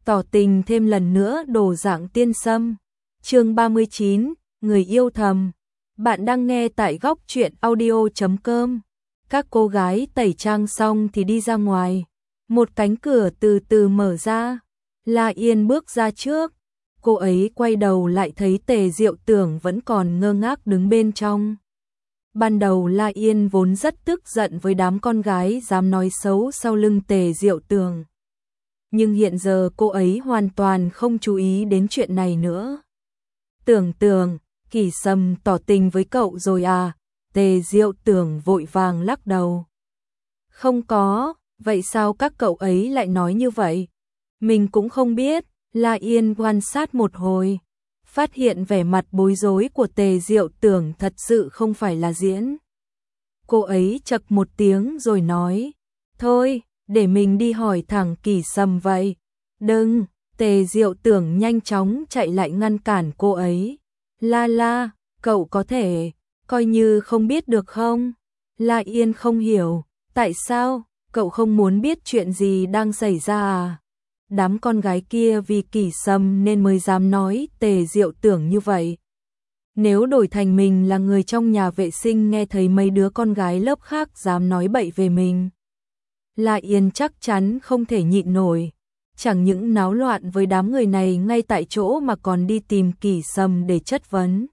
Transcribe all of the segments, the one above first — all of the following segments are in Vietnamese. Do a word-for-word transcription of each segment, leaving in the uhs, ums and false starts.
tỏ tình thêm lần nữa đồ dạng tiên sâm. Chương ba mươi chín, người yêu thầm. Bạn đang nghe tại góc truyện audio chấm com. Các cô gái tẩy trang xong thì đi ra ngoài. Một cánh cửa từ từ mở ra. La Yên bước ra trước. Cô ấy quay đầu lại thấy Tề Diệu Tưởng vẫn còn ngơ ngác đứng bên trong. Ban đầu La Yên vốn rất tức giận với đám con gái dám nói xấu sau lưng Tề Diệu Tưởng. Nhưng hiện giờ cô ấy hoàn toàn không chú ý đến chuyện này nữa. Tưởng Tưởng, Kỷ Sâm tỏ tình với cậu rồi à? Tề Diệu Tưởng vội vàng lắc đầu. Không có, vậy sao các cậu ấy lại nói như vậy? Mình cũng không biết. La Yên quan sát một hồi, phát hiện vẻ mặt bối rối của Tề Diệu Tưởng thật sự không phải là diễn. Cô ấy chậc một tiếng rồi nói, thôi, để mình đi hỏi thẳng Kỷ Sâm vậy. Đừng, Tề Diệu Tưởng nhanh chóng chạy lại ngăn cản cô ấy. La La, cậu có thể, coi như không biết được không? La Yên không hiểu, tại sao, cậu không muốn biết chuyện gì đang xảy ra à? Đám con gái kia vì Kỷ Sâm nên mới dám nói Tề Diệu Tưởng như vậy. Nếu đổi thành mình là người trong nhà vệ sinh nghe thấy mấy đứa con gái lớp khác dám nói bậy về mình, La Yên chắc chắn không thể nhịn nổi. Chẳng những náo loạn với đám người này ngay tại chỗ mà còn đi tìm Kỷ Sâm để chất vấn.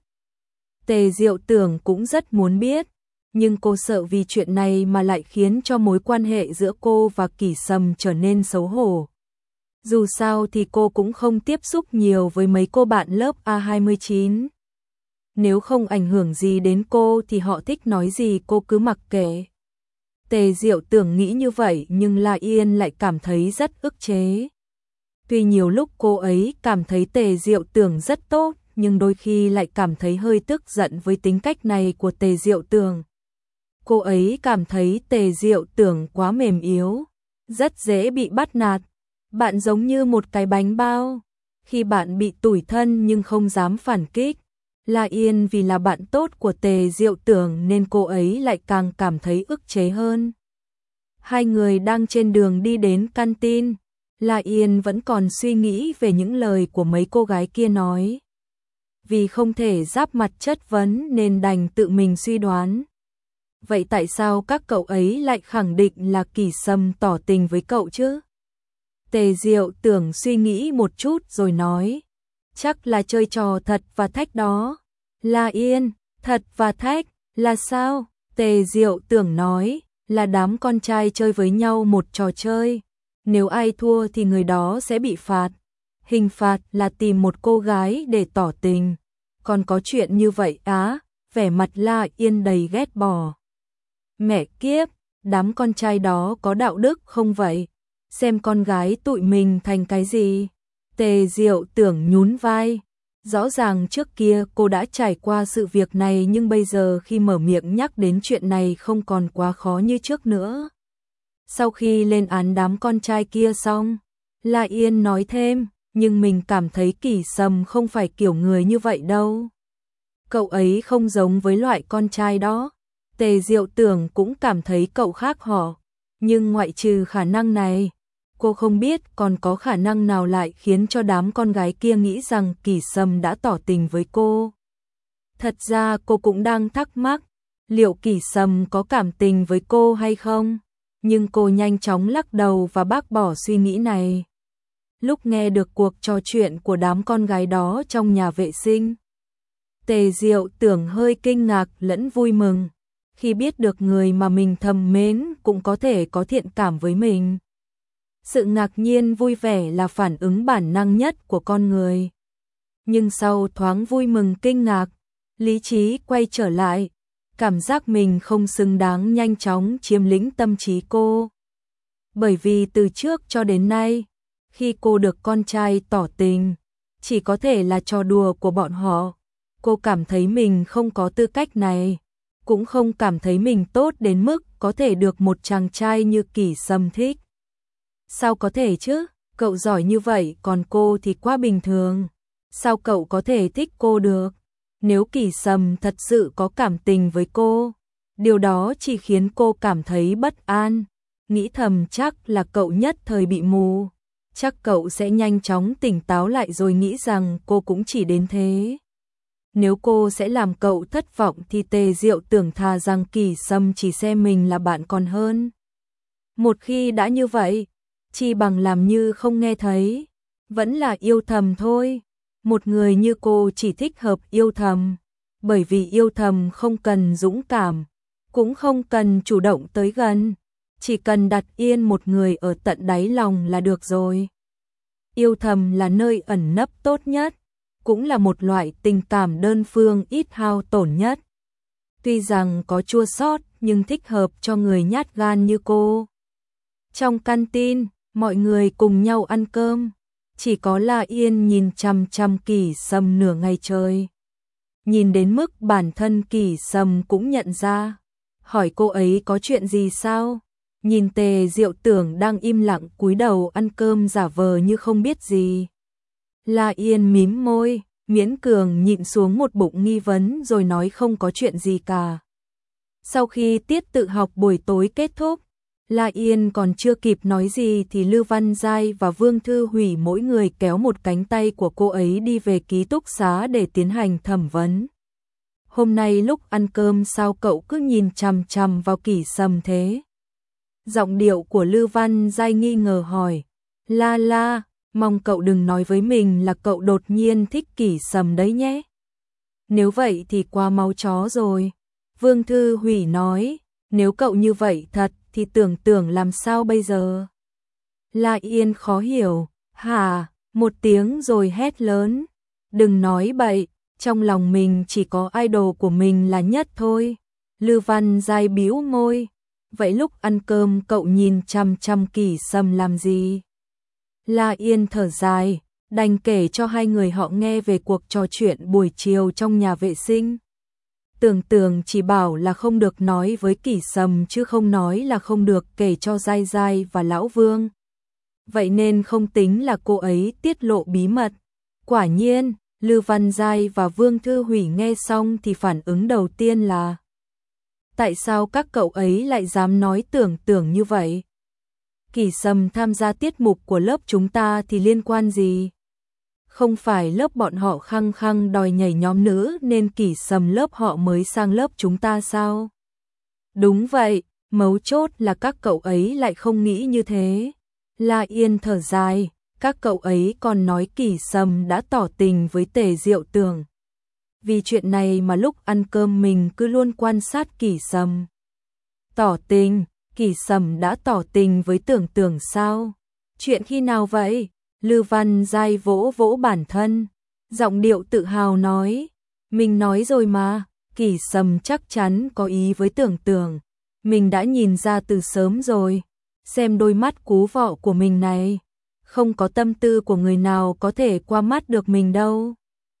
Tề Diệu Tưởng cũng rất muốn biết, nhưng cô sợ vì chuyện này mà lại khiến cho mối quan hệ giữa cô và Kỷ Sâm trở nên xấu hổ. Dù sao thì cô cũng không tiếp xúc nhiều với mấy cô bạn lớp A hai mươi chín. Nếu không ảnh hưởng gì đến cô thì họ thích nói gì cô cứ mặc kệ. Tề Diệu Tưởng nghĩ như vậy nhưng La Yên lại cảm thấy rất ức chế. Tuy nhiều lúc cô ấy cảm thấy Tề Diệu Tưởng rất tốt, nhưng đôi khi lại cảm thấy hơi tức giận với tính cách này của Tề Diệu Tưởng. Cô ấy cảm thấy Tề Diệu Tưởng quá mềm yếu, rất dễ bị bắt nạt. Bạn giống như một cái bánh bao, khi bạn bị tủi thân nhưng không dám phản kích. La Yên vì là bạn tốt của Tề Diệu Tưởng nên cô ấy lại càng cảm thấy ức chế hơn. Hai người đang trên đường đi đến canteen. La Yên vẫn còn suy nghĩ về những lời của mấy cô gái kia nói. Vì không thể giáp mặt chất vấn nên đành tự mình suy đoán. Vậy tại sao các cậu ấy lại khẳng định là Kỷ Sâm tỏ tình với cậu chứ? Tề Diệu Tưởng suy nghĩ một chút rồi nói, chắc là chơi trò thật và thách đó. La Yên, thật và thách, là sao? Tề Diệu Tưởng nói, là đám con trai chơi với nhau một trò chơi. Nếu ai thua thì người đó sẽ bị phạt. Hình phạt là tìm một cô gái để tỏ tình. Còn có chuyện như vậy á? Vẻ mặt La Yên đầy ghét bỏ. Mẹ kiếp, đám con trai đó có đạo đức không vậy? Xem con gái tụi mình thành cái gì? Tề Diệu Tưởng nhún vai. Rõ ràng trước kia cô đã trải qua sự việc này nhưng bây giờ khi mở miệng nhắc đến chuyện này không còn quá khó như trước nữa. Sau khi lên án đám con trai kia xong, La Yên nói thêm, nhưng mình cảm thấy Kỷ Sâm không phải kiểu người như vậy đâu. Cậu ấy không giống với loại con trai đó. Tề Diệu Tưởng cũng cảm thấy cậu khác họ, nhưng ngoại trừ khả năng này, cô không biết còn có khả năng nào lại khiến cho đám con gái kia nghĩ rằng Kỷ Sâm đã tỏ tình với cô. Thật ra cô cũng đang thắc mắc, liệu Kỷ Sâm có cảm tình với cô hay không? Nhưng cô nhanh chóng lắc đầu và bác bỏ suy nghĩ này. Lúc nghe được cuộc trò chuyện của đám con gái đó trong nhà vệ sinh, Tề Diệu Tưởng hơi kinh ngạc lẫn vui mừng, khi biết được người mà mình thầm mến cũng có thể có thiện cảm với mình. Sự ngạc nhiên vui vẻ là phản ứng bản năng nhất của con người. Nhưng sau thoáng vui mừng kinh ngạc, lý trí quay trở lại, cảm giác mình không xứng đáng nhanh chóng chiếm lĩnh tâm trí cô. Bởi vì từ trước cho đến nay, khi cô được con trai tỏ tình, chỉ có thể là trò đùa của bọn họ. Cô cảm thấy mình không có tư cách này, cũng không cảm thấy mình tốt đến mức có thể được một chàng trai như Kỷ Sâm thích. Sao có thể chứ, cậu giỏi như vậy còn cô thì quá bình thường. Sao cậu có thể thích cô được? Nếu Kỷ Sâm thật sự có cảm tình với cô, điều đó chỉ khiến cô cảm thấy bất an, nghĩ thầm chắc là cậu nhất thời bị mù. chắc cậu sẽ nhanh chóng tỉnh táo lại rồi nghĩ rằng cô cũng chỉ đến thế. Nếu cô sẽ làm cậu thất vọng thì Tề Diệu tưởng thà rằng Kỳ Sâm chỉ xem mình là bạn còn hơn. Một khi đã như vậy, chi bằng làm như không nghe thấy, vẫn là yêu thầm thôi. Một người như cô chỉ thích hợp yêu thầm, bởi vì yêu thầm không cần dũng cảm, cũng không cần chủ động tới gần, chỉ cần đặt yên một người ở tận đáy lòng là được rồi. Yêu thầm là nơi ẩn nấp tốt nhất, cũng là một loại tình cảm đơn phương ít hao tổn nhất. Tuy rằng có chua xót nhưng thích hợp cho người nhát gan như cô. Trong canteen, mọi người cùng nhau ăn cơm, chỉ có La Yên nhìn chằm chằm Kỳ Sâm nửa ngày trời. Nhìn đến mức bản thân Kỳ Sâm cũng nhận ra, hỏi cô ấy có chuyện gì sao? Nhìn Tề Diệu Tưởng đang im lặng cúi đầu ăn cơm giả vờ như không biết gì. La Yên mím môi, miễn cường nhịn xuống một bụng nghi vấn rồi nói không có chuyện gì cả. Sau khi tiết tự học buổi tối kết thúc, La Yên còn chưa kịp nói gì thì Lưu Văn Giai và Vương Thư Hủy mỗi người kéo một cánh tay của cô ấy đi về ký túc xá để tiến hành thẩm vấn. Hôm nay lúc ăn cơm sao cậu cứ nhìn chằm chằm vào Kỳ Sâm thế? Giọng điệu của Lưu Văn Giai nghi ngờ hỏi. La La, mong cậu đừng nói với mình là cậu đột nhiên thích Kỳ Sâm đấy nhé. Nếu vậy thì quá máu chó rồi. Vương Thư Hủy nói, nếu cậu như vậy thật thì tưởng tưởng làm sao bây giờ? La Yên khó hiểu, hả, một tiếng rồi hét lớn. Đừng nói bậy, trong lòng mình chỉ có idol của mình là nhất thôi. Lưu Văn Giai bĩu môi, vậy lúc ăn cơm cậu nhìn chằm chằm Kỳ Sâm làm gì? La Yên thở dài, đành kể cho hai người họ nghe về cuộc trò chuyện buổi chiều trong nhà vệ sinh. Tưởng tưởng chỉ bảo là không được nói với Kỳ Sâm chứ không nói là không được kể cho Giai Giai và Lão Vương. Vậy nên không tính là cô ấy tiết lộ bí mật. Quả nhiên, Lưu Văn Giai và Vương Thư Hủy nghe xong thì phản ứng đầu tiên là: tại sao các cậu ấy lại dám nói tưởng tưởng như vậy? Kỳ Sâm tham gia tiết mục của lớp chúng ta thì liên quan gì? Không phải lớp bọn họ khăng khăng đòi nhảy nhóm nữ nên Kỳ Sâm lớp họ mới sang lớp chúng ta sao? Đúng vậy, mấu chốt là các cậu ấy lại không nghĩ như thế. La Yên thở dài, các cậu ấy còn nói Kỳ Sâm đã tỏ tình với Tề Diệu Tưởng. Vì chuyện này mà lúc ăn cơm mình cứ luôn quan sát Kỳ Sâm. Tỏ tình, Kỳ Sâm đã tỏ tình với Tưởng Tưởng sao? Chuyện khi nào vậy? Lưu Văn Giai vỗ vỗ bản thân, giọng điệu tự hào nói, mình nói rồi mà, Kỳ Sâm chắc chắn có ý với Tưởng Tưởng, mình đã nhìn ra từ sớm rồi, xem đôi mắt cú vọ của mình này, không có tâm tư của người nào có thể qua mắt được mình đâu.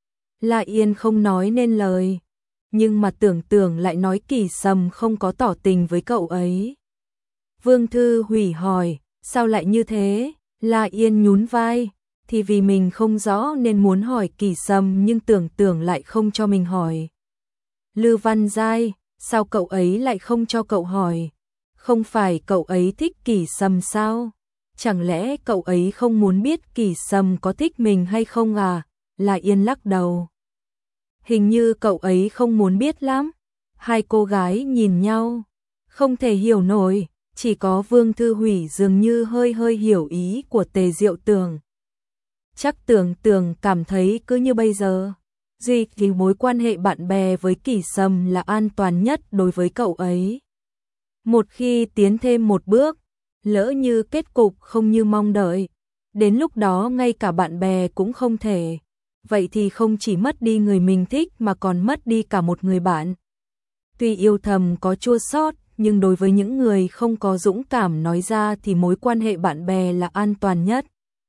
La Yên không nói nên lời, nhưng mà Tưởng Tưởng lại nói Kỳ Sâm không có tỏ tình với cậu ấy. Vương Thư Hủy hỏi, sao lại như thế? La Yên nhún vai, thì vì mình không rõ nên muốn hỏi Kỳ Sâm nhưng Tưởng Tưởng lại không cho mình hỏi. Lưu Văn Giai, sao cậu ấy lại không cho cậu hỏi? Không phải cậu ấy thích Kỳ Sâm sao? Chẳng lẽ cậu ấy không muốn biết Kỳ Sâm có thích mình hay không à? La Yên lắc đầu. Hình như cậu ấy không muốn biết lắm. Hai cô gái nhìn nhau, không thể hiểu nổi. Chỉ có Vương Thư Hủy dường như hơi hơi hiểu ý của Tề Diệu Tưởng. Chắc Tưởng Tưởng cảm thấy cứ như bây giờ, duy thì mối quan hệ bạn bè với Kỳ Sâm là an toàn nhất đối với cậu ấy. Một khi tiến thêm một bước, lỡ như kết cục không như mong đợi, đến lúc đó ngay cả bạn bè cũng không thể. Vậy thì không chỉ mất đi người mình thích mà còn mất đi cả một người bạn. Tuy yêu thầm có chua xót, nhưng đối với những người không có dũng cảm nói ra thì mối quan hệ bạn bè là an toàn nhất.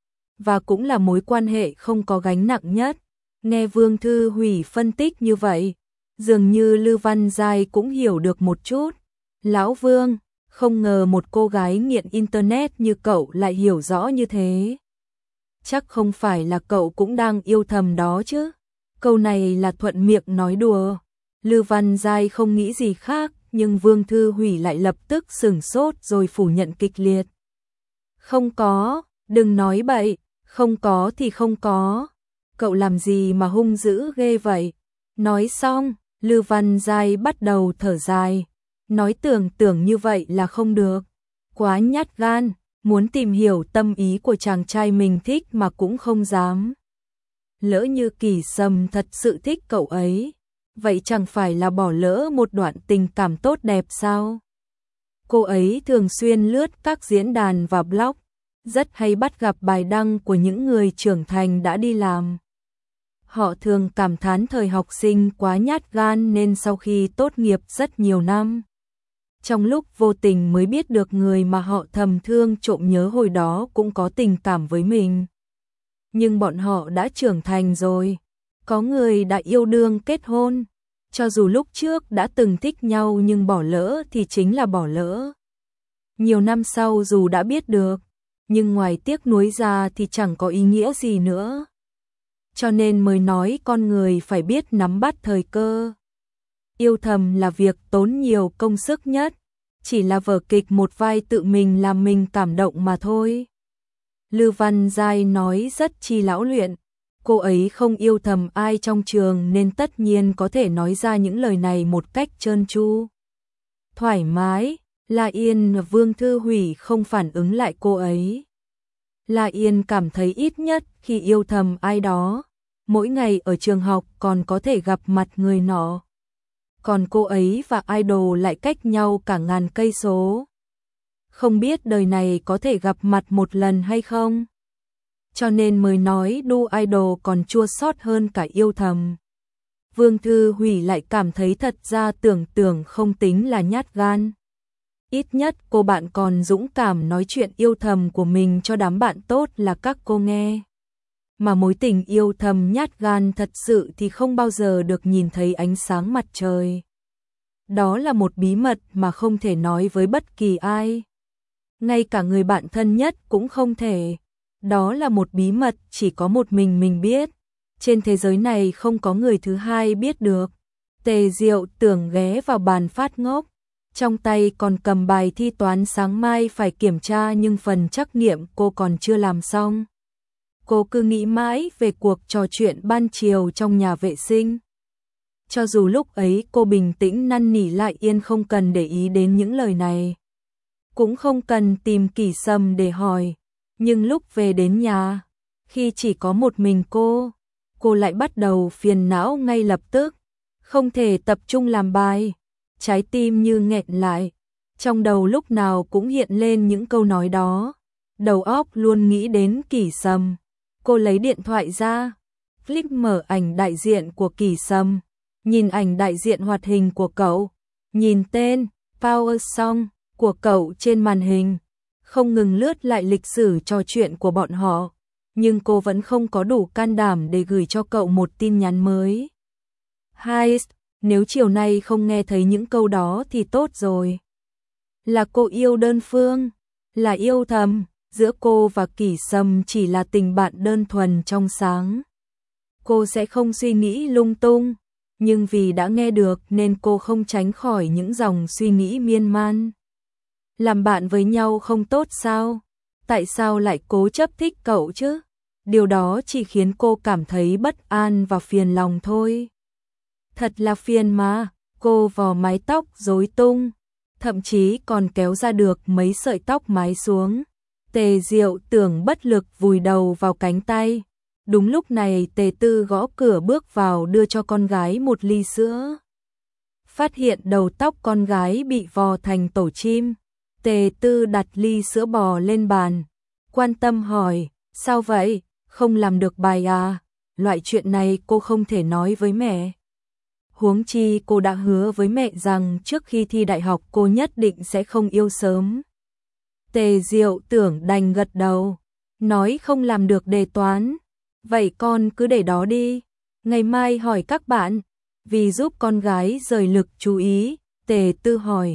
Và cũng là mối quan hệ không có gánh nặng nhất. Nghe Vương Thư Hủy phân tích như vậy, dường như Lưu Văn Giai cũng hiểu được một chút. Lão Vương, không ngờ một cô gái nghiện internet như cậu lại hiểu rõ như thế. Chắc không phải là cậu cũng đang yêu thầm đó chứ? Câu này là thuận miệng nói đùa. Lưu Văn Giai không nghĩ gì khác, nhưng Vương Thư Hủy lại lập tức sửng sốt rồi phủ nhận kịch liệt. Không có, Đừng nói bậy, không có thì không có. Cậu làm gì mà hung dữ ghê vậy? Nói xong, Lư Văn Giai bắt đầu thở dài. Nói tưởng tưởng như vậy là không được. Quá nhát gan, muốn tìm hiểu tâm ý của chàng trai mình thích mà cũng không dám. Lỡ như Kỳ Sâm thật sự thích cậu ấy, vậy chẳng phải là bỏ lỡ một đoạn tình cảm tốt đẹp sao? Cô ấy thường xuyên lướt các diễn đàn và blog, rất hay bắt gặp bài đăng của những người trưởng thành đã đi làm. Họ thường cảm thán thời học sinh quá nhát gan nên sau khi tốt nghiệp rất nhiều năm. Trong lúc vô tình mới biết được người mà họ thầm thương trộm nhớ hồi đó cũng có tình cảm với mình. Nhưng bọn họ đã trưởng thành rồi, có người đã yêu đương kết hôn. Cho dù lúc trước đã từng thích nhau nhưng bỏ lỡ thì chính là bỏ lỡ. Nhiều năm sau dù đã biết được, nhưng ngoài tiếc nuối ra thì chẳng có ý nghĩa gì nữa. Cho nên mới nói con người phải biết nắm bắt thời cơ. Yêu thầm là việc tốn nhiều công sức nhất, chỉ là vở kịch một vai tự mình làm mình cảm động mà thôi. Lư Văn Giai nói rất chi lão luyện, cô ấy không yêu thầm ai trong trường nên tất nhiên có thể nói ra những lời này một cách trơn tru. Thoải mái, La Yên và Vương Thư Hủy không phản ứng lại cô ấy. La Yên cảm thấy ít nhất khi yêu thầm ai đó, mỗi ngày ở trường học còn có thể gặp mặt người nọ. Còn cô ấy và idol lại cách nhau cả ngàn cây số. Không biết đời này có thể gặp mặt một lần hay không? Cho nên mới nói đu idol còn chua xót hơn cả yêu thầm. Vương Thư Hủy lại cảm thấy thật ra tưởng tưởng không tính là nhát gan. Ít nhất cô bạn còn dũng cảm nói chuyện yêu thầm của mình cho đám bạn tốt là các cô nghe. Mà mối tình yêu thầm nhát gan thật sự thì không bao giờ được nhìn thấy ánh sáng mặt trời. Đó là một bí mật mà không thể nói với bất kỳ ai. Ngay cả người bạn thân nhất cũng không thể. Đó là một bí mật chỉ có một mình mình biết. Trên thế giới này không có người thứ hai biết được. Tề Diệu tưởng ghé vào bàn phát ngốc. Trong tay còn cầm bài thi toán sáng mai phải kiểm tra nhưng phần trắc nghiệm cô còn chưa làm xong. Cô cứ nghĩ mãi về cuộc trò chuyện ban chiều trong nhà vệ sinh. Cho dù lúc ấy cô bình tĩnh năn nỉ lại Yên không cần để ý đến những lời này. Cũng không cần tìm Kỳ Sâm để hỏi. Nhưng lúc về đến nhà, khi chỉ có một mình cô, cô lại bắt đầu phiền não ngay lập tức. Không thể tập trung làm bài. Trái tim như nghẹn lại. Trong đầu lúc nào cũng hiện lên những câu nói đó. Đầu óc luôn nghĩ đến Kỳ Sâm. Cô lấy điện thoại ra, click mở ảnh đại diện của Kỳ Sâm, nhìn ảnh đại diện hoạt hình của cậu, nhìn tên Power Song của cậu trên màn hình, không ngừng lướt lại lịch sử trò chuyện của bọn họ, nhưng cô vẫn không có đủ can đảm để gửi cho cậu một tin nhắn mới. Hai, nếu chiều nay không nghe thấy những câu đó thì tốt rồi. Là cô yêu đơn phương, là yêu thầm. Giữa cô và Kỳ Sâm chỉ là tình bạn đơn thuần trong sáng. Cô sẽ không suy nghĩ lung tung, nhưng vì đã nghe được nên cô không tránh khỏi những dòng suy nghĩ miên man. Làm bạn với nhau không tốt sao? Tại sao lại cố chấp thích cậu chứ? Điều đó chỉ khiến cô cảm thấy bất an và phiền lòng thôi. Thật là phiền mà, cô vò mái tóc rối tung, thậm chí còn kéo ra được mấy sợi tóc mái xuống. Tề Diệu tưởng bất lực vùi đầu vào cánh tay. Đúng lúc này Tề Tư gõ cửa bước vào đưa cho con gái một ly sữa. Phát hiện đầu tóc con gái bị vò thành tổ chim. Tề Tư đặt ly sữa bò lên bàn. Quan tâm hỏi, sao vậy, không làm được bài à? Loại chuyện này cô không thể nói với mẹ. Huống chi cô đã hứa với mẹ rằng trước khi thi đại học cô nhất định sẽ không yêu sớm. Tề Diệu tưởng đành gật đầu, nói không làm được đề toán. Vậy con cứ để đó đi, ngày mai hỏi các bạn. Vì giúp con gái rời lực chú ý, Tề Tư hỏi.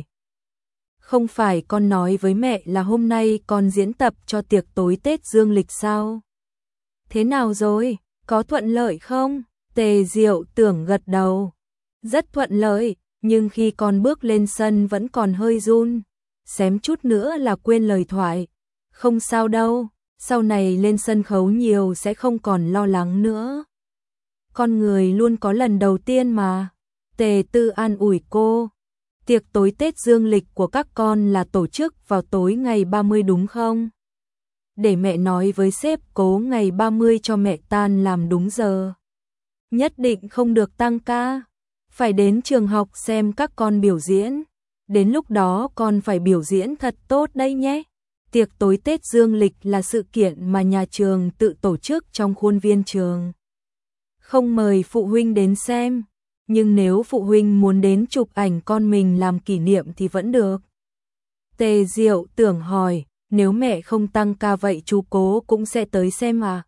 Không phải con nói với mẹ là hôm nay con diễn tập cho tiệc tối Tết dương lịch sao? Thế nào rồi, có thuận lợi không? Tề Diệu tưởng gật đầu. Rất thuận lợi, nhưng khi con bước lên sân vẫn còn hơi run. Xém chút nữa là quên lời thoại. Không sao đâu, Sau này lên sân khấu nhiều sẽ không còn lo lắng nữa. Con người luôn có lần đầu tiên mà. Tề Tư an ủi cô. Tiệc tối Tết dương lịch của các con là tổ chức vào tối ngày ba mươi đúng không? Để mẹ nói với sếp Cố ngày ba mươi cho mẹ tan làm đúng giờ. Nhất định không được tăng ca. Phải đến trường học xem các con biểu diễn. Đến lúc đó con phải biểu diễn thật tốt đấy nhé. Tiệc tối Tết dương lịch là sự kiện mà nhà trường tự tổ chức trong khuôn viên trường. Không mời phụ huynh đến xem, nhưng nếu phụ huynh muốn đến chụp ảnh con mình làm kỷ niệm thì vẫn được. Tề Diệu Tưởng hỏi, nếu mẹ không tăng ca vậy chú Cố cũng sẽ tới xem à?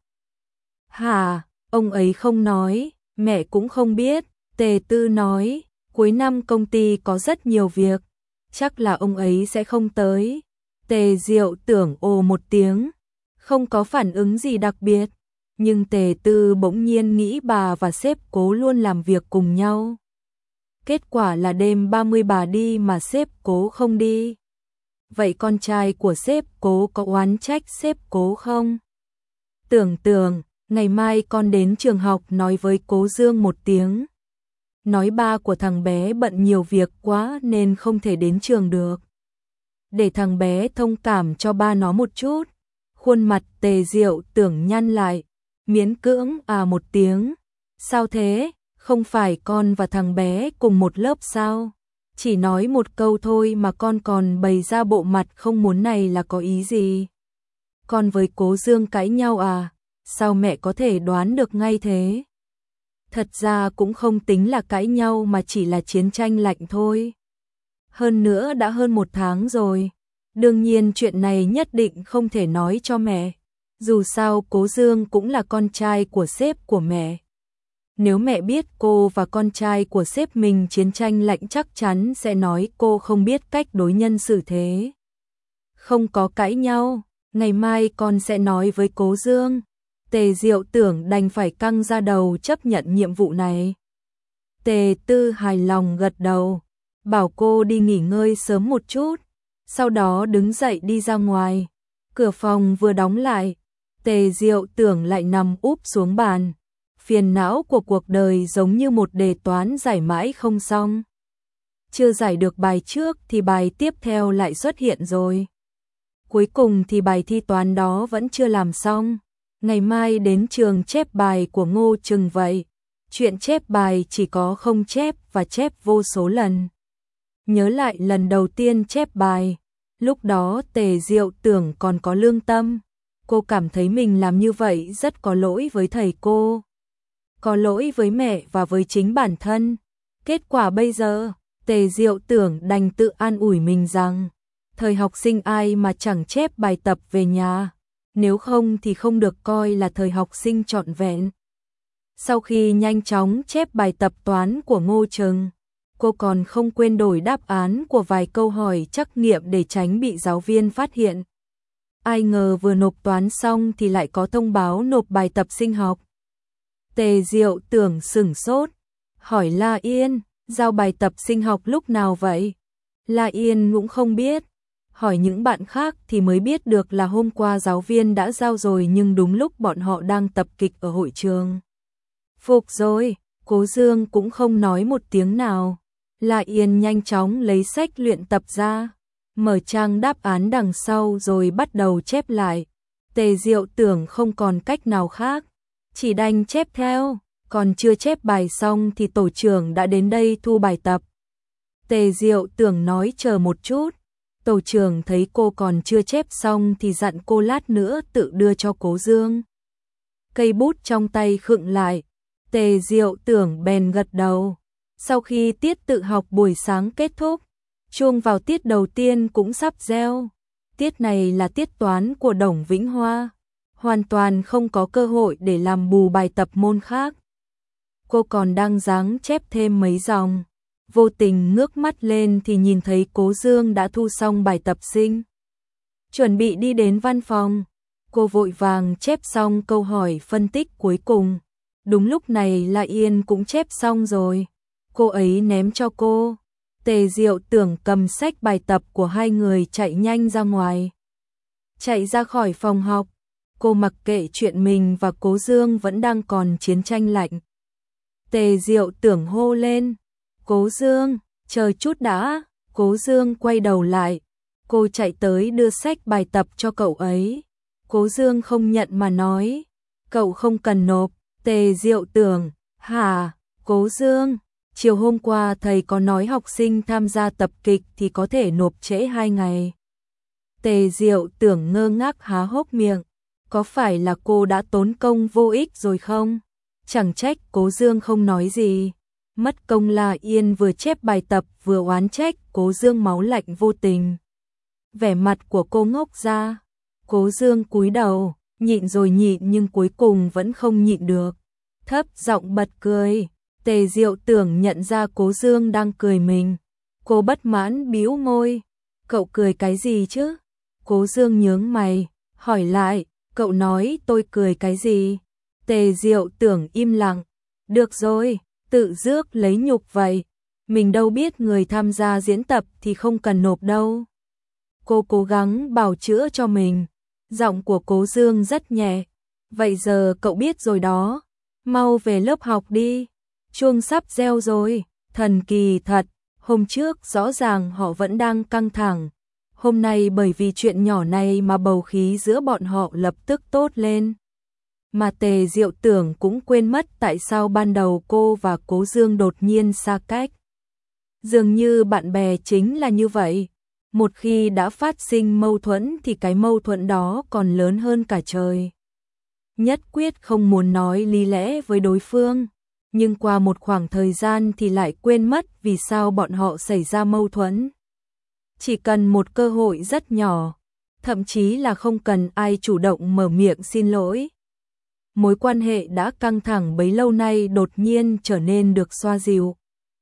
Hả, ông ấy không nói, mẹ cũng không biết. Tề Tư nói, cuối năm công ty có rất nhiều việc, chắc là ông ấy sẽ không tới. Tề Diệu Tưởng ồ một tiếng, không có phản ứng gì đặc biệt, nhưng Tề Tư bỗng nhiên nghĩ bà và sếp Cố luôn làm việc cùng nhau. Kết quả là đêm ba mươi bà đi mà sếp Cố không đi. Vậy con trai của sếp Cố có oán trách sếp Cố không? Tưởng Tưởng, ngày mai con đến trường học nói với Cố Dương một tiếng. Nói ba của thằng bé bận nhiều việc quá nên không thể đến trường được. Để thằng bé thông cảm cho ba nó một chút. Khuôn mặt Tề Diệu Tưởng nhăn lại, miễn cưỡng à một tiếng. Sao thế, không phải con và thằng bé cùng một lớp sao? Chỉ nói một câu thôi mà con còn bày ra bộ mặt không muốn này là có ý gì? Con với Cố Dương cãi nhau à? Sao mẹ có thể đoán được ngay thế? Thật ra cũng không tính là cãi nhau mà chỉ là chiến tranh lạnh thôi. Hơn nữa đã hơn một tháng rồi. Đương nhiên chuyện này nhất định không thể nói cho mẹ. Dù sao Cố Dương cũng là con trai của sếp của mẹ. Nếu mẹ biết cô và con trai của sếp mình chiến tranh lạnh chắc chắn sẽ nói cô không biết cách đối nhân xử thế. Không có cãi nhau, ngày mai con sẽ nói với Cố Dương. Tề Diệu Tưởng đành phải căng ra đầu chấp nhận nhiệm vụ này. Tề Tư hài lòng gật đầu, bảo cô đi nghỉ ngơi sớm một chút, sau đó đứng dậy đi ra ngoài. Cửa phòng vừa đóng lại, Tề Diệu Tưởng lại nằm úp xuống bàn. Phiền não của cuộc đời giống như một đề toán giải mãi không xong. Chưa giải được bài trước thì bài tiếp theo lại xuất hiện rồi. Cuối cùng thì bài thi toán đó vẫn chưa làm xong. Ngày mai đến trường chép bài của Ngô Trừng vậy. Chuyện chép bài chỉ có không chép và chép vô số lần. Nhớ lại lần đầu tiên chép bài, lúc đó Tề Diệu Tưởng còn có lương tâm. Cô cảm thấy mình làm như vậy rất có lỗi với thầy cô. Có lỗi với mẹ và với chính bản thân. Kết quả bây giờ, Tề Diệu Tưởng đành tự an ủi mình rằng, thời học sinh ai mà chẳng chép bài tập về nhà, nếu không thì không được coi là thời học sinh trọn vẹn. Sau khi nhanh chóng chép bài tập toán của Ngô Trừng, cô còn không quên đổi đáp án của vài câu hỏi trắc nghiệm để tránh bị giáo viên phát hiện. Ai ngờ vừa nộp toán xong thì lại có thông báo nộp bài tập sinh học. Tề Diệu Tưởng sửng sốt, hỏi La Yên, giao bài tập sinh học lúc nào vậy? La Yên cũng không biết, hỏi những bạn khác thì mới biết được là hôm qua giáo viên đã giao rồi, nhưng đúng lúc bọn họ đang tập kịch ở hội trường. Phục rồi, Cố Dương cũng không nói một tiếng nào. La Yên nhanh chóng lấy sách luyện tập ra, mở trang đáp án đằng sau rồi bắt đầu chép lại. Tề Diệu Tưởng không còn cách nào khác, chỉ đành chép theo. Còn chưa chép bài xong thì tổ trưởng đã đến đây thu bài tập. Tề Diệu Tưởng nói chờ một chút. Tổ trưởng thấy cô còn chưa chép xong thì dặn cô lát nữa tự đưa cho Cố Dương. Cây bút trong tay khựng lại, Tề Diệu Tưởng bèn gật đầu. Sau khi tiết tự học buổi sáng kết thúc, chuông vào tiết đầu tiên cũng sắp reo. Tiết này là tiết toán của Đồng Vĩnh Hoa, hoàn toàn không có cơ hội để làm bù bài tập môn khác. Cô còn đang dáng chép thêm mấy dòng, vô tình ngước mắt lên thì nhìn thấy Cố Dương đã thu xong bài tập sinh. Chuẩn bị đi đến văn phòng, cô vội vàng chép xong câu hỏi phân tích cuối cùng. Đúng lúc này La Yên cũng chép xong rồi, cô ấy ném cho cô. Tề Diệu Tưởng cầm sách bài tập của hai người chạy nhanh ra ngoài. Chạy ra khỏi phòng học, Cô mặc kệ chuyện mình và Cố Dương vẫn đang còn chiến tranh lạnh. Tề Diệu Tưởng hô lên, Cố Dương, chờ chút đã. Cố Dương quay đầu lại, cô chạy tới đưa sách bài tập cho cậu ấy. Cố Dương không nhận mà nói, cậu không cần nộp. Tề Diệu Tưởng, hả? Cố Dương, chiều hôm qua thầy có nói học sinh tham gia tập kịch thì có thể nộp trễ hai ngày. Tề Diệu Tưởng ngơ ngác há hốc miệng, có phải là cô đã tốn công vô ích rồi không? Chẳng trách Cố Dương không nói gì. Mất công La Yên vừa chép bài tập vừa oán trách Cố Dương máu lạnh vô tình. Vẻ mặt của cô ngốc ra. Cố Dương cúi đầu, nhịn rồi nhịn nhưng cuối cùng vẫn không nhịn được. Thấp giọng bật cười. Tề Diệu Tưởng nhận ra Cố Dương đang cười mình. Cô bất mãn bĩu môi. Cậu cười cái gì chứ? Cố Dương nhướng mày, hỏi lại, cậu nói tôi cười cái gì? Tề Diệu Tưởng im lặng. Được rồi, tự rước lấy nhục vậy. Mình đâu biết người tham gia diễn tập thì không cần nộp đâu. Cô cố gắng bào chữa cho mình. Giọng của Cố Dương rất nhẹ. Vậy giờ cậu biết rồi đó. Mau về lớp học đi. Chuông sắp reo rồi. Thần kỳ thật. Hôm trước rõ ràng họ vẫn đang căng thẳng. Hôm nay bởi vì chuyện nhỏ này mà bầu khí giữa bọn họ lập tức tốt lên. Mà Tề Diệu Tưởng cũng quên mất tại sao ban đầu cô và Cố Dương đột nhiên xa cách. Dường như bạn bè chính là như vậy. Một khi đã phát sinh mâu thuẫn thì cái mâu thuẫn đó còn lớn hơn cả trời. Nhất quyết không muốn nói lý lẽ với đối phương. Nhưng qua một khoảng thời gian thì lại quên mất vì sao bọn họ xảy ra mâu thuẫn. Chỉ cần một cơ hội rất nhỏ, thậm chí là không cần ai chủ động mở miệng xin lỗi. Mối quan hệ đã căng thẳng bấy lâu nay đột nhiên trở nên được xoa dịu.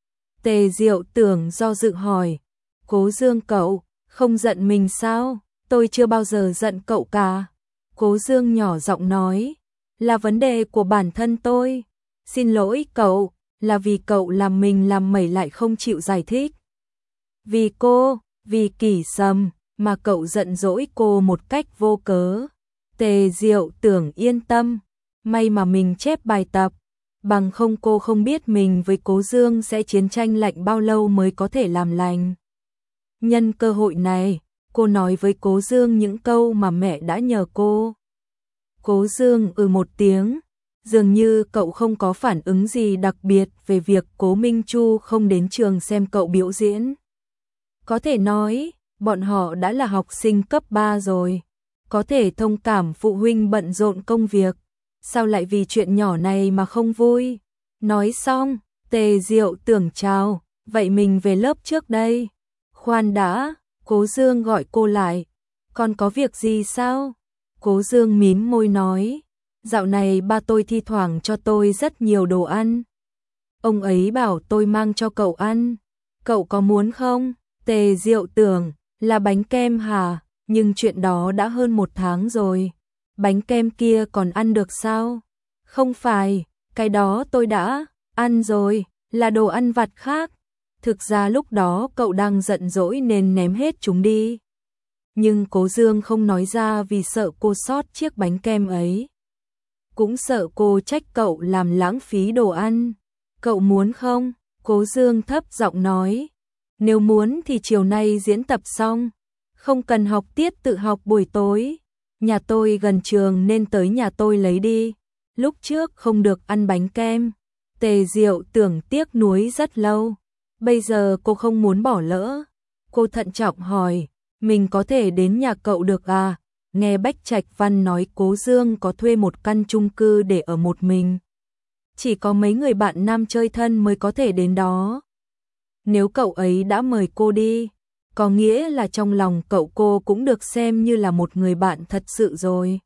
Tề Diệu Tưởng do dự hỏi, Cố Dương cậu, không giận mình sao? Tôi chưa bao giờ giận cậu cả. Cố Dương nhỏ giọng nói, là vấn đề của bản thân tôi. Xin lỗi cậu, là vì cậu làm mình làm mẩy lại không chịu giải thích. Vì cô, vì Kỷ Sầm, mà cậu giận dỗi cô một cách vô cớ. Tề Diệu Tưởng yên tâm, may mà mình chép bài tập, bằng không cô không biết mình với Cố Dương sẽ chiến tranh lạnh bao lâu mới có thể làm lành. Nhân cơ hội này, cô nói với Cố Dương những câu mà mẹ đã nhờ cô. Cố Dương ừ một tiếng, dường như cậu không có phản ứng gì đặc biệt về việc Cố Minh Chu không đến trường xem cậu biểu diễn. Có thể nói, bọn họ đã là học sinh cấp ba rồi, có thể thông cảm phụ huynh bận rộn công việc, sao lại vì chuyện nhỏ này mà không vui. Nói xong, Tề Diệu Tưởng chào, vậy mình về lớp trước đây. Khoan đã, Cố Dương gọi cô lại, còn có việc gì sao? Cố Dương mím môi nói, dạo này ba tôi thi thoảng cho tôi rất nhiều đồ ăn. Ông ấy bảo tôi mang cho cậu ăn, cậu có muốn không? Tề Diệu Tưởng, là bánh kem hả? Nhưng chuyện đó đã hơn một tháng rồi. Bánh kem kia còn ăn được sao? Không phải, cái đó tôi đã ăn rồi, là đồ ăn vặt khác. Thực ra lúc đó cậu đang giận dỗi nên ném hết chúng đi. Nhưng Cố Dương không nói ra vì sợ cô sót chiếc bánh kem ấy. Cũng sợ cô trách cậu làm lãng phí đồ ăn. Cậu muốn không? Cố Dương thấp giọng nói. Nếu muốn thì chiều nay diễn tập xong, không cần học tiết tự học buổi tối. Nhà tôi gần trường nên tới nhà tôi lấy đi. Lúc trước không được ăn bánh kem. Tề Diệu Tưởng tiếc nuối rất lâu. Bây giờ cô không muốn bỏ lỡ. Cô thận trọng hỏi, mình có thể đến nhà cậu được à? Nghe Bách Trạch Văn nói Cố Dương có thuê một căn chung cư để ở một mình. Chỉ có mấy người bạn nam chơi thân mới có thể đến đó. Nếu cậu ấy đã mời cô đi, có nghĩa là trong lòng cậu cô cũng được xem như là một người bạn thật sự rồi.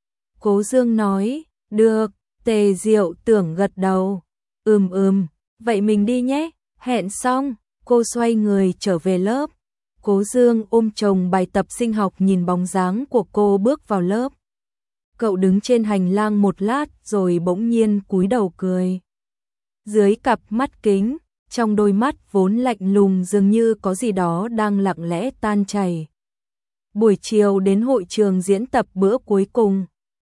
Cố Dương nói, được. Tề Diệu Tưởng gật đầu. Ừm ừm, vậy mình đi nhé. Hẹn xong, cô xoay người trở về lớp. Cố Dương ôm chồng bài tập sinh học nhìn bóng dáng của cô bước vào lớp. Cậu đứng trên hành lang một lát rồi bỗng nhiên cúi đầu cười. Dưới cặp mắt kính, trong đôi mắt vốn lạnh lùng dường như có gì đó đang lặng lẽ tan chảy. Buổi chiều đến hội trường diễn tập bữa cuối cùng,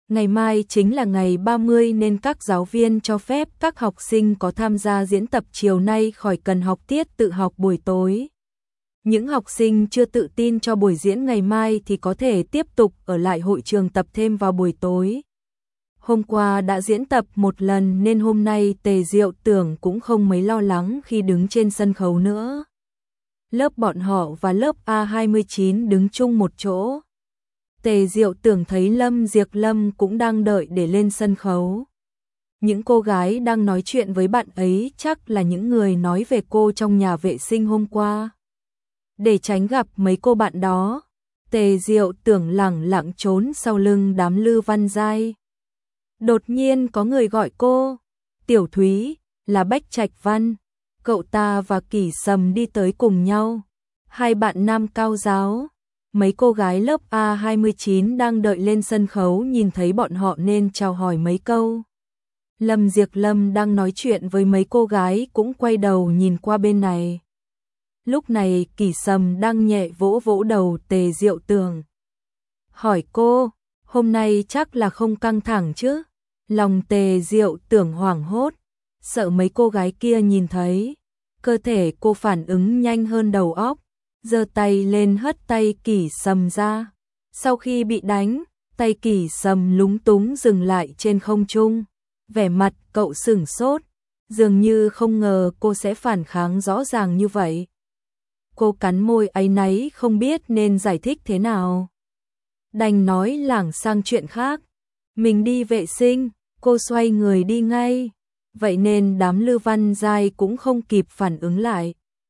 Ngày mai chính là ngày ba mươi nên các giáo viên cho phép các học sinh có tham gia diễn tập chiều nay khỏi cần học tiết tự học buổi tối. Những học sinh chưa tự tin cho buổi diễn ngày mai thì có thể tiếp tục ở lại hội trường tập thêm vào buổi tối. Hôm qua đã diễn tập một lần nên hôm nay Tề Diệu Tưởng cũng không mấy lo lắng khi đứng trên sân khấu nữa. Lớp bọn họ và lớp A hai mươi chín đứng chung một chỗ. Tề Diệu Tưởng thấy Lâm Diệp Lâm cũng đang đợi để lên sân khấu. Những cô gái đang nói chuyện với bạn ấy chắc là những người nói về cô trong nhà vệ sinh hôm qua. Để tránh gặp mấy cô bạn đó, Tề Diệu Tưởng lẳng lặng trốn sau lưng đám Lư Văn Giai. Đột nhiên có người gọi cô, Tiểu Thúy, là Bách Trạch Văn. Cậu ta và Kỷ Sầm đi tới cùng nhau. Hai bạn nam cao giáo. Mấy cô gái lớp A hai mươi chín đang đợi lên sân khấu nhìn thấy bọn họ nên chào hỏi mấy câu. Lâm Diệp Lâm đang nói chuyện với mấy cô gái cũng quay đầu nhìn qua bên này. Lúc này Kỷ Sầm đang nhẹ vỗ vỗ đầu Tề Diệu Tưởng. Hỏi cô, hôm nay chắc là không căng thẳng chứ? Lòng Tề Diệu Tưởng hoảng hốt, sợ mấy cô gái kia nhìn thấy. Cơ thể cô phản ứng nhanh hơn đầu óc, giơ tay lên hất tay Kỷ Sầm ra. Sau khi bị đánh, tay Kỷ Sầm lúng túng dừng lại trên không trung. Vẻ mặt cậu sửng sốt, dường như không ngờ cô sẽ phản kháng rõ ràng như vậy. Cô cắn môi áy náy không biết nên giải thích thế nào. Đành nói lảng sang chuyện khác. Mình đi vệ sinh, cô xoay người đi ngay. Vậy nên đám Lư Văn Giai cũng không kịp phản ứng lại.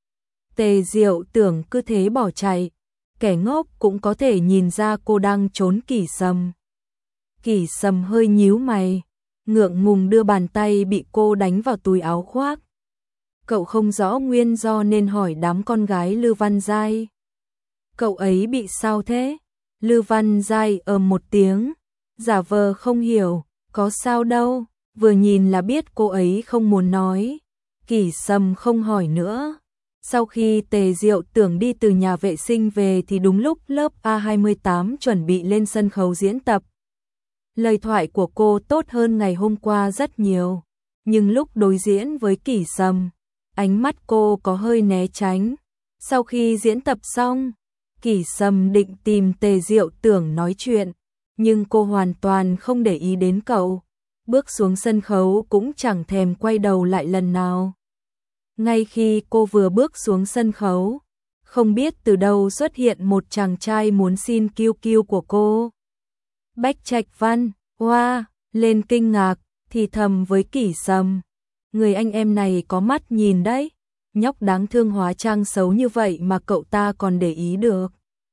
Tề Diệu Tưởng cứ thế bỏ chạy. Kẻ ngốc cũng có thể nhìn ra cô đang trốn Kỷ Sầm. Kỷ Sầm hơi nhíu mày, ngượng ngùng đưa bàn tay bị cô đánh vào túi áo khoác. Cậu không rõ nguyên do nên hỏi đám con gái Lư Văn Giai. Cậu ấy bị sao thế? Lư Văn Giai ầm một tiếng, giả vờ không hiểu, có sao đâu, vừa nhìn là biết cô ấy không muốn nói. Kỷ Sầm không hỏi nữa. Sau khi Tề Diệu Tưởng đi từ nhà vệ sinh về thì đúng lúc lớp A hai mươi tám chuẩn bị lên sân khấu diễn tập. Lời thoại của cô tốt hơn ngày hôm qua rất nhiều, nhưng lúc đối diễn với Kỷ Sầm, ánh mắt cô có hơi né tránh. Sau khi diễn tập xong, Kỷ Sầm định tìm Tề Diệu Tưởng nói chuyện, nhưng cô hoàn toàn không để ý đến cậu. Bước xuống sân khấu cũng chẳng thèm quay đầu lại lần nào. Ngay khi cô vừa bước xuống sân khấu, không biết từ đâu xuất hiện một chàng trai muốn xin kiêu kiêu của cô. Bách Trạch Văn, hoa, wow, lên kinh ngạc, thì thầm với Kỷ Sầm. Người anh em này có mắt nhìn đấy, nhóc đáng thương hóa trang xấu như vậy mà cậu ta còn để ý được.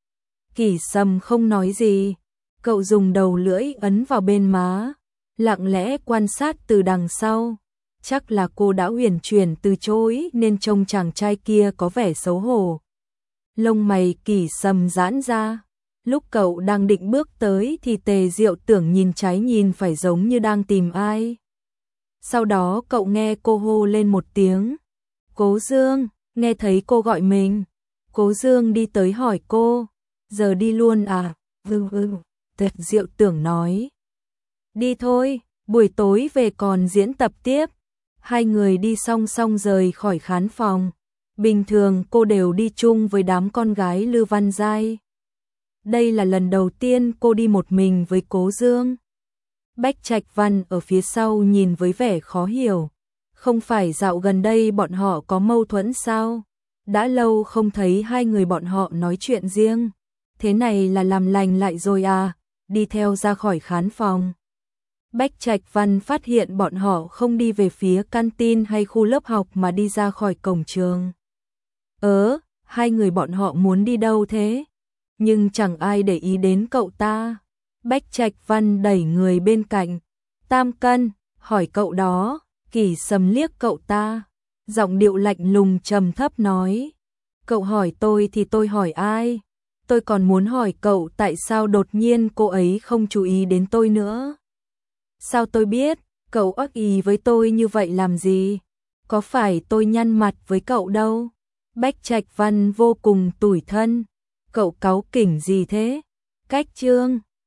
Kỷ Sầm không nói gì, cậu dùng đầu lưỡi ấn vào bên má, lặng lẽ quan sát từ đằng sau. Chắc là cô đã uyển chuyển từ chối nên trông chàng trai kia có vẻ xấu hổ. Lông mày Kỷ Sầm giãn ra. Lúc cậu đang định bước tới thì Tề Diệu Tưởng nhìn trái nhìn phải giống như đang tìm ai. Sau đó cậu nghe cô hô lên một tiếng. Cố Dương, nghe thấy cô gọi mình. Cố Dương đi tới hỏi cô. Giờ đi luôn à? Ừ ừ, Tề Diệu Tưởng nói. Đi thôi, buổi tối về còn diễn tập tiếp. Hai người đi song song rời khỏi khán phòng. Bình thường cô đều đi chung với đám con gái Lư Văn Giai. Đây là lần đầu tiên cô đi một mình với Cố Dương. Bách Trạch Văn ở phía sau nhìn với vẻ khó hiểu. Không phải dạo gần đây bọn họ có mâu thuẫn sao? Đã lâu không thấy hai người bọn họ nói chuyện riêng. Thế này là làm lành lại rồi à? Đi theo ra khỏi khán phòng. Bách Trạch Văn phát hiện bọn họ không đi về phía canteen hay khu lớp học mà đi ra khỏi cổng trường. Ớ, hai người bọn họ muốn đi đâu thế? Nhưng chẳng ai để ý đến cậu ta. Bách Trạch Văn đẩy người bên cạnh. Tam Cân, hỏi cậu đó. Kỷ Sầm liếc cậu ta, giọng điệu lạnh lùng trầm thấp nói. Cậu hỏi tôi thì tôi hỏi ai? Tôi còn muốn hỏi cậu tại sao đột nhiên cô ấy không chú ý đến tôi nữa. Sao tôi biết, cậu ác ý với tôi như vậy làm gì? Có phải tôi nhăn mặt với cậu đâu? Bách Trạch Văn vô cùng tủi thân. Cậu cáu kỉnh gì thế? Cách Trương.